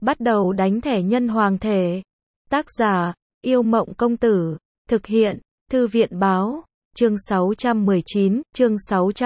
Bắt đầu đánh thẻ nhân hoàng thể. Tác giả, Yêu Mộng Công Tử. Thực hiện, Thư viện Báo. Chương 619, chương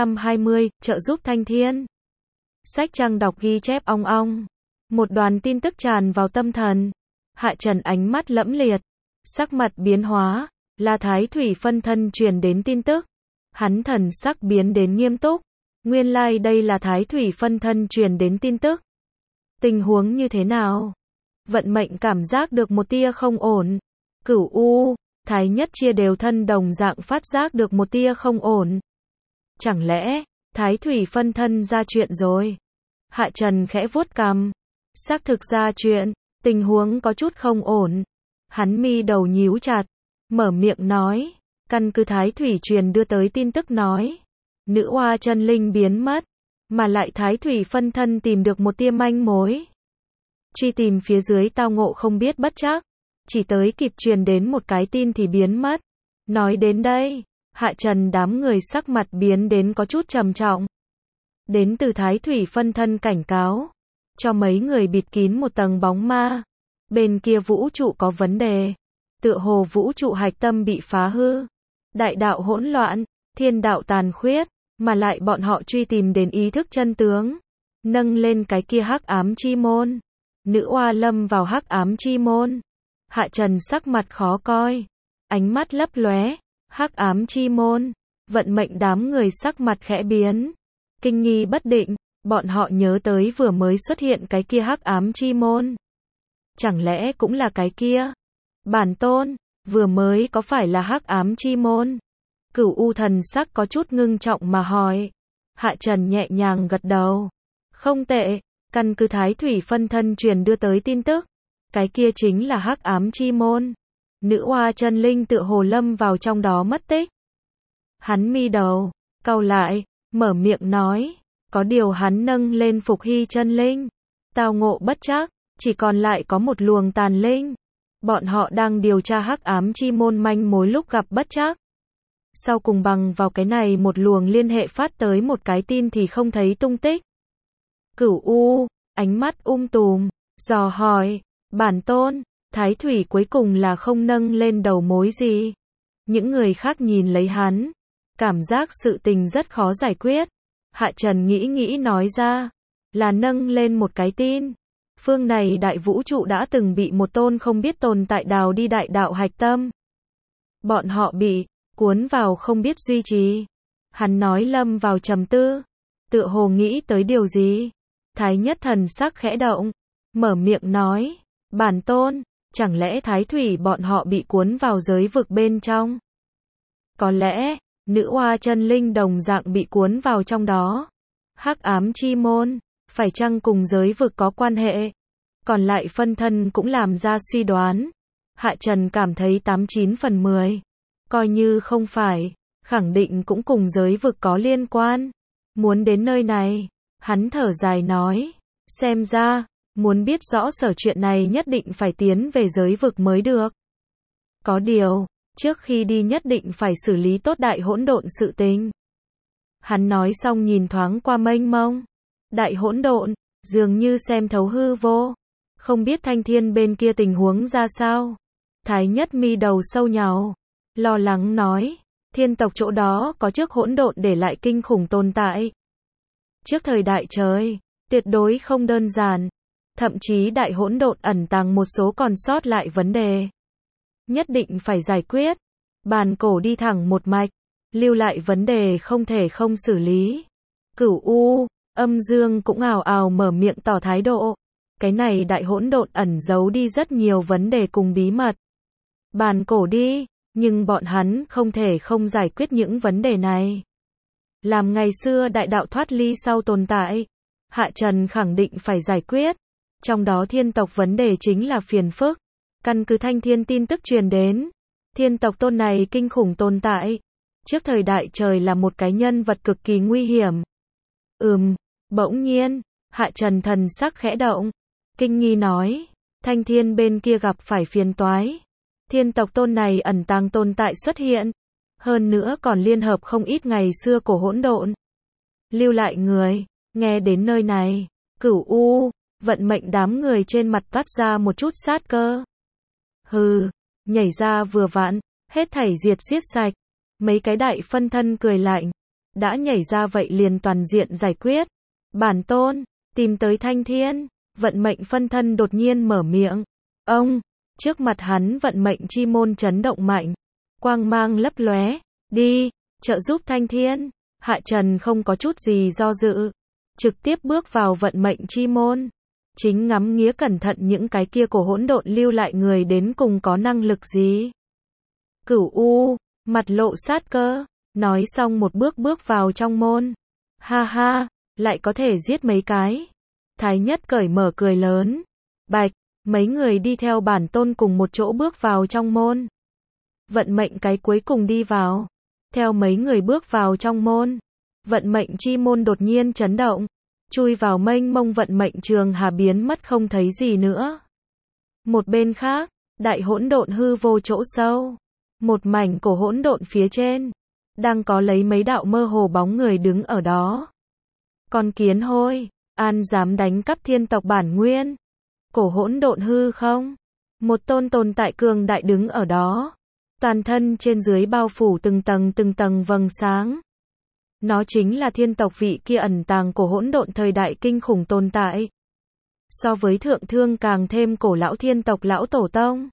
620, trợ giúp Thanh Thiên. Sách trang đọc ghi chép ong ong. Một đoàn tin tức tràn vào tâm thần. Hạ Trần ánh mắt lẫm liệt, sắc mặt biến hóa, là Thái Thủy phân thân truyền đến tin tức. Hắn thần sắc biến đến nghiêm túc. Nguyên lai đây là Thái Thủy phân thân truyền đến tin tức. Tình huống như thế nào? Vận mệnh cảm giác được một tia không ổn. Cửu U, Thái Nhất chia đều thân đồng dạng phát giác được một tia không ổn. Chẳng lẽ, Thái Thủy phân thân ra chuyện rồi? Hạ Trần khẽ vuốt cằm. Xác thực ra chuyện, tình huống có chút không ổn. Hắn mi đầu nhíu chặt, mở miệng nói, căn cứ Thái Thủy truyền đưa tới tin tức nói, nữ oa chân linh biến mất, mà lại Thái Thủy phân thân tìm được một tia manh mối. Truy tìm phía dưới tao ngộ không biết bất trắc, chỉ tới kịp truyền đến một cái tin thì biến mất. Nói đến đây, Hạ Trần đám người sắc mặt biến đến có chút trầm trọng. Đến từ Thái Thủy phân thân cảnh cáo, cho mấy người bịt kín một tầng bóng ma. Bên kia vũ trụ có vấn đề, tựa hồ vũ trụ hạch tâm bị phá hư, đại đạo hỗn loạn, thiên đạo tàn khuyết, mà lại bọn họ truy tìm đến ý thức chân tướng, nâng lên cái kia hắc ám chi môn. Nữ oa lâm vào hắc ám chi môn. Hạ Trần sắc mặt khó coi, ánh mắt lấp lóe, hắc ám chi môn, vận mệnh đám người sắc mặt khẽ biến, kinh nghi bất định, bọn họ nhớ tới vừa mới xuất hiện cái kia hắc ám chi môn. Chẳng lẽ cũng là cái kia? Bản tôn, vừa mới có phải là hắc ám chi môn? Cửu U thần sắc có chút ngưng trọng mà hỏi. Hạ Trần nhẹ nhàng gật đầu. Không tệ, căn cứ Thái Thủy phân thân truyền đưa tới tin tức. Cái kia chính là hắc ám chi môn. Nữ oa chân linh tựa hồ lâm vào trong đó mất tích. Hắn mi đầu, cau lại, mở miệng nói. Có điều hắn nâng lên Phục Hy chân linh. Tao ngộ bất trắc, chỉ còn lại có một luồng tàn linh. Bọn họ đang điều tra hắc ám chi môn manh mối lúc gặp bất trắc. Sau cùng bằng vào cái này một luồng liên hệ phát tới một cái tin thì không thấy tung tích. Cửu U, ánh mắt tùm, dò hỏi, bản tôn, Thái Thủy cuối cùng là không nâng lên đầu mối gì. Những người khác nhìn lấy hắn, cảm giác sự tình rất khó giải quyết. Hạ Trần nghĩ nói ra, là nâng lên một cái tin. Phương này đại vũ trụ đã từng bị một tôn không biết tồn tại đào đi đại đạo hạch tâm. Bọn họ bị cuốn vào không biết duy trì. Hắn nói lâm vào trầm tư, tựa hồ nghĩ tới điều gì. Thái Nhất thần sắc khẽ động, mở miệng nói, bản tôn, chẳng lẽ Thái Thủy bọn họ bị cuốn vào giới vực bên trong? Có lẽ, nữ oa chân linh đồng dạng bị cuốn vào trong đó. Hắc ám chi môn, phải chăng cùng giới vực có quan hệ? Còn lại phân thân cũng làm ra suy đoán. Hạ Trần cảm thấy 89 phần 10. Coi như không phải, khẳng định cũng cùng giới vực có liên quan. Muốn đến nơi này, hắn thở dài nói, xem ra, muốn biết rõ sở chuyện này nhất định phải tiến về giới vực mới được. Có điều, trước khi đi nhất định phải xử lý tốt đại hỗn độn sự tình. Hắn nói xong nhìn thoáng qua mênh mông. Đại hỗn độn, dường như xem thấu hư vô. Không biết Thanh Thiên bên kia tình huống ra sao. Thái Nhất mi đầu sâu nhàu, lo lắng nói, thiên tộc chỗ đó có trước hỗn độn để lại kinh khủng tồn tại. Trước thời đại trời, tuyệt đối không đơn giản. Thậm chí đại hỗn độn ẩn tàng một số còn sót lại vấn đề. Nhất định phải giải quyết. Bàn cổ đi thẳng một mạch, lưu lại vấn đề không thể không xử lý. Cửu U, Âm Dương cũng ào ào mở miệng tỏ thái độ. Cái này đại hỗn độn ẩn giấu đi rất nhiều vấn đề cùng bí mật. Bàn cổ đi, nhưng bọn hắn không thể không giải quyết những vấn đề này. Làm ngày xưa đại đạo thoát ly sau tồn tại, Hạ Trần khẳng định phải giải quyết. Trong đó thiên tộc vấn đề chính là phiền phức. Căn cứ Thanh Thiên tin tức truyền đến, thiên tộc tôn này kinh khủng tồn tại. Trước thời đại trời là một cái nhân vật cực kỳ nguy hiểm. Bỗng nhiên, Hạ Trần thần sắc khẽ động, kinh nghi nói, Thanh Thiên bên kia gặp phải phiền toái. Thiên tộc tôn này ẩn tàng tồn tại xuất hiện, hơn nữa còn liên hợp không ít ngày xưa cổ hỗn độn. Lưu lại người, nghe đến nơi này, Cửu U, Vận mệnh đám người trên mặt toát ra một chút sát cơ. Hừ, nhảy ra vừa vặn, hết thảy diệt giết sạch. Mấy cái đại phân thân cười lạnh. Đã nhảy ra vậy liền toàn diện giải quyết. Bản tôn, tìm tới Thanh Thiên. Vận mệnh phân thân đột nhiên mở miệng. Ông, trước mặt hắn vận mệnh chi môn chấn động mạnh. Quang mang lấp lóe. Đi, trợ giúp Thanh Thiên. Hạ Trần không có chút gì do dự. Trực tiếp bước vào vận mệnh chi môn. Chính ngắm nghía cẩn thận những cái kia của hỗn độn lưu lại người đến cùng có năng lực gì. Cửu U, mặt lộ sát cơ. Nói xong một bước bước vào trong môn. Ha ha, lại có thể giết mấy cái. Thái Nhất cởi mở cười lớn. Bạch, mấy người đi theo bản tôn cùng một chỗ bước vào trong môn. Vận mệnh cái cuối cùng đi vào. Theo mấy người bước vào trong môn. Vận mệnh chi môn đột nhiên chấn động. Chui vào mênh mông vận mệnh trường hà biến mất không thấy gì nữa. Một bên khác, đại hỗn độn hư vô chỗ sâu. Một mảnh cổ hỗn độn phía trên. Đang có lấy mấy đạo mơ hồ bóng người đứng ở đó. Con kiến hôi, an dám đánh cắp thiên tộc bản nguyên. Cổ hỗn độn hư không? Một tôn tồn tại cường đại đứng ở đó. Toàn thân trên dưới bao phủ từng tầng vầng sáng. Nó chính là thiên tộc vị kia ẩn tàng cổ hỗn độn thời đại kinh khủng tồn tại. So với thượng thương càng thêm cổ lão thiên tộc lão tổ tông.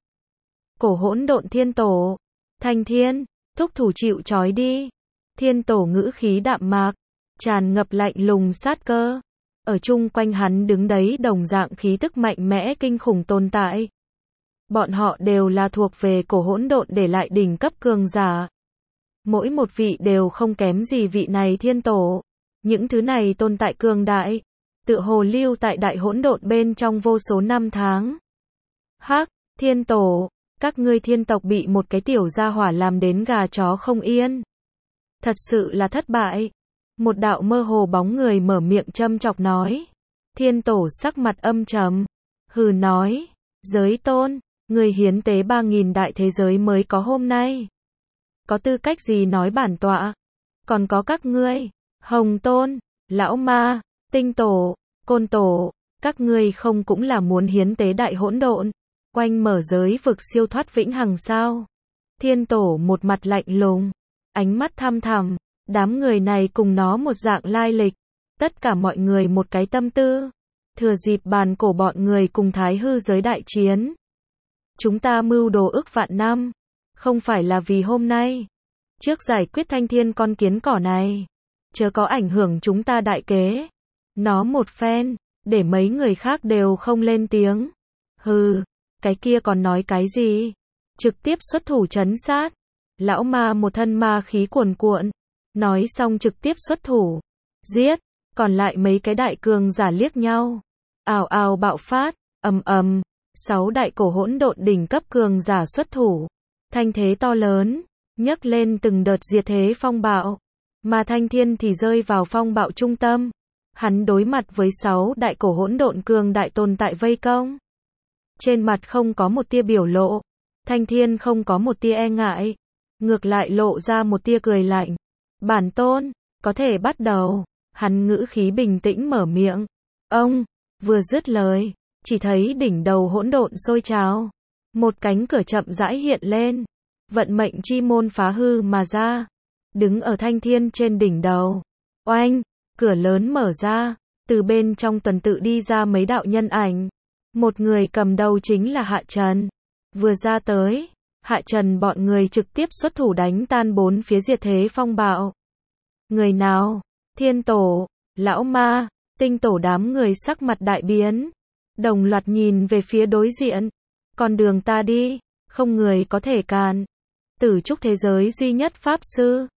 Cổ hỗn độn thiên tổ. Thanh Thiên, thúc thủ chịu trói đi. Thiên tổ ngữ khí đạm mạc. Tràn ngập lạnh lùng sát cơ. Ở chung quanh hắn đứng đấy đồng dạng khí tức mạnh mẽ kinh khủng tồn tại. Bọn họ đều là thuộc về cổ hỗn độn để lại đỉnh cấp cường giả. Mỗi một vị đều không kém gì vị này thiên tổ. Những thứ này tồn tại cường đại. Tựa hồ lưu tại đại hỗn độn bên trong vô số năm tháng. Hắc, thiên tổ, các ngươi thiên tộc bị một cái tiểu gia hỏa làm đến gà chó không yên. Thật sự là thất bại. Một đạo mơ hồ bóng người mở miệng châm chọc nói. Thiên tổ sắc mặt âm trầm. Hừ nói. Giới tôn, người hiến tế 3.000 đại thế giới mới có hôm nay. Có tư cách gì nói bản tọa? Còn có các ngươi. Hồng tôn, lão ma, tinh tổ, côn tổ. Các ngươi không cũng là muốn hiến tế đại hỗn độn. Quanh mở giới vực siêu thoát vĩnh hằng sao? Thiên tổ một mặt lạnh lùng. Ánh mắt thăm thẳm. Đám người này cùng nó một dạng lai lịch. Tất cả mọi người một cái tâm tư. Thừa dịp bàn cổ bọn người cùng thái hư giới đại chiến. Chúng ta mưu đồ ức vạn năm. Không phải là vì hôm nay. Trước giải quyết Thanh Thiên con kiến cỏ này. Chớ có ảnh hưởng chúng ta đại kế. Nó một phen. Để mấy người khác đều không lên tiếng. Hừ. Cái kia còn nói cái gì? Trực tiếp xuất thủ trấn sát. Lão ma một thân ma khí cuồn cuộn. Nói xong trực tiếp xuất thủ. Giết. Còn lại mấy cái đại cường giả liếc nhau. Ào ào bạo phát. Ầm ầm. 6 đại cổ hỗn độn đỉnh cấp cường giả xuất thủ. Thanh thế to lớn. Nhấc lên từng đợt diệt thế phong bạo. Mà Thanh Thiên thì rơi vào phong bạo trung tâm. Hắn đối mặt với 6 đại cổ hỗn độn cường đại tồn tại vây công. Trên mặt không có một tia biểu lộ. Thanh Thiên không có một tia e ngại. Ngược lại lộ ra một tia cười lạnh. Bản tôn, có thể bắt đầu. Hắn ngữ khí bình tĩnh mở miệng. Ông, vừa dứt lời, chỉ thấy đỉnh đầu hỗn độn sôi trào. Một cánh cửa chậm rãi hiện lên. Vận mệnh chi môn phá hư mà ra. Đứng ở Thanh Thiên trên đỉnh đầu. Oanh, cửa lớn mở ra. Từ bên trong tuần tự đi ra mấy đạo nhân ảnh. Một người cầm đầu chính là Hạ Trần. Vừa ra tới, Hạ Trần bọn người trực tiếp xuất thủ đánh tan 4 phía diệt thế phong bạo. Người nào? Thiên tổ, lão ma, tinh tổ đám người sắc mặt đại biến. Đồng loạt nhìn về phía đối diện. Con đường ta đi, không người có thể cản. Tử trúc thế giới duy nhất pháp sư.